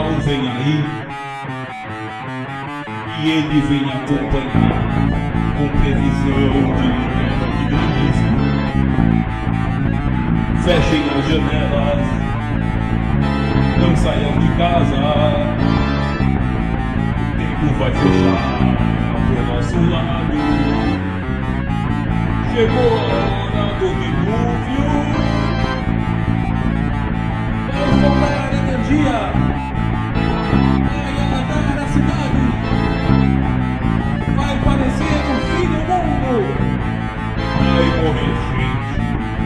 temporal vem aí e ele vem acompanhar com previsão de queda de granizo. Fechem as janelas, não saiam de casa, o tempo vai fechar pro nosso lado. Chegou a hora do dilúvio, vai faltar energia, vai alagar a cidade, vai parecer o fim do mundo, vai morrer gente.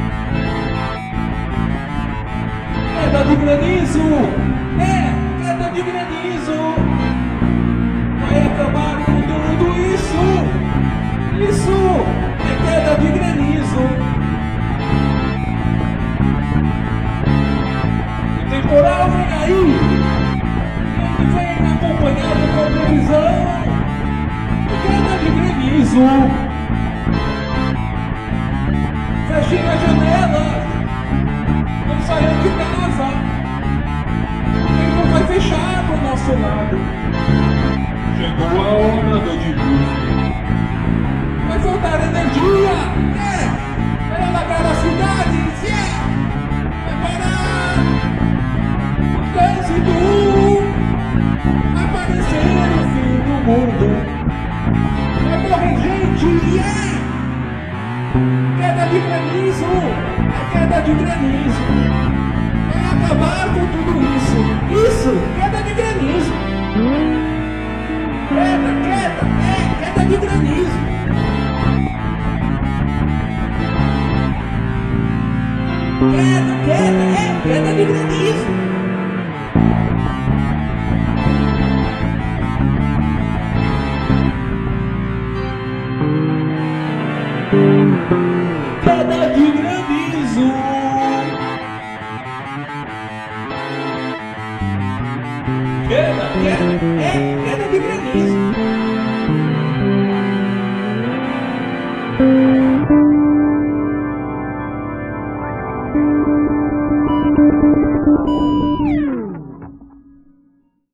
Queda de granizo, queda de granizo, vai acabar com tudo isso é queda de granizo. O temporal vem aí, ele vem acompanhado com previsão de queda de granizo. Fechem as janelas, não saiam de casa, o tempo vai fechar pro nosso lado. Chegou a hora do dilúvio, vai faltar energia, vai alagar a cidade, vai parar o trânsito, vai aparecer o fim do mundo, vai morrer gente, queda de granizo, queda de granizo, vai acabar com tudo isso, queda de granizo, queda de granizo. Queda de granizo.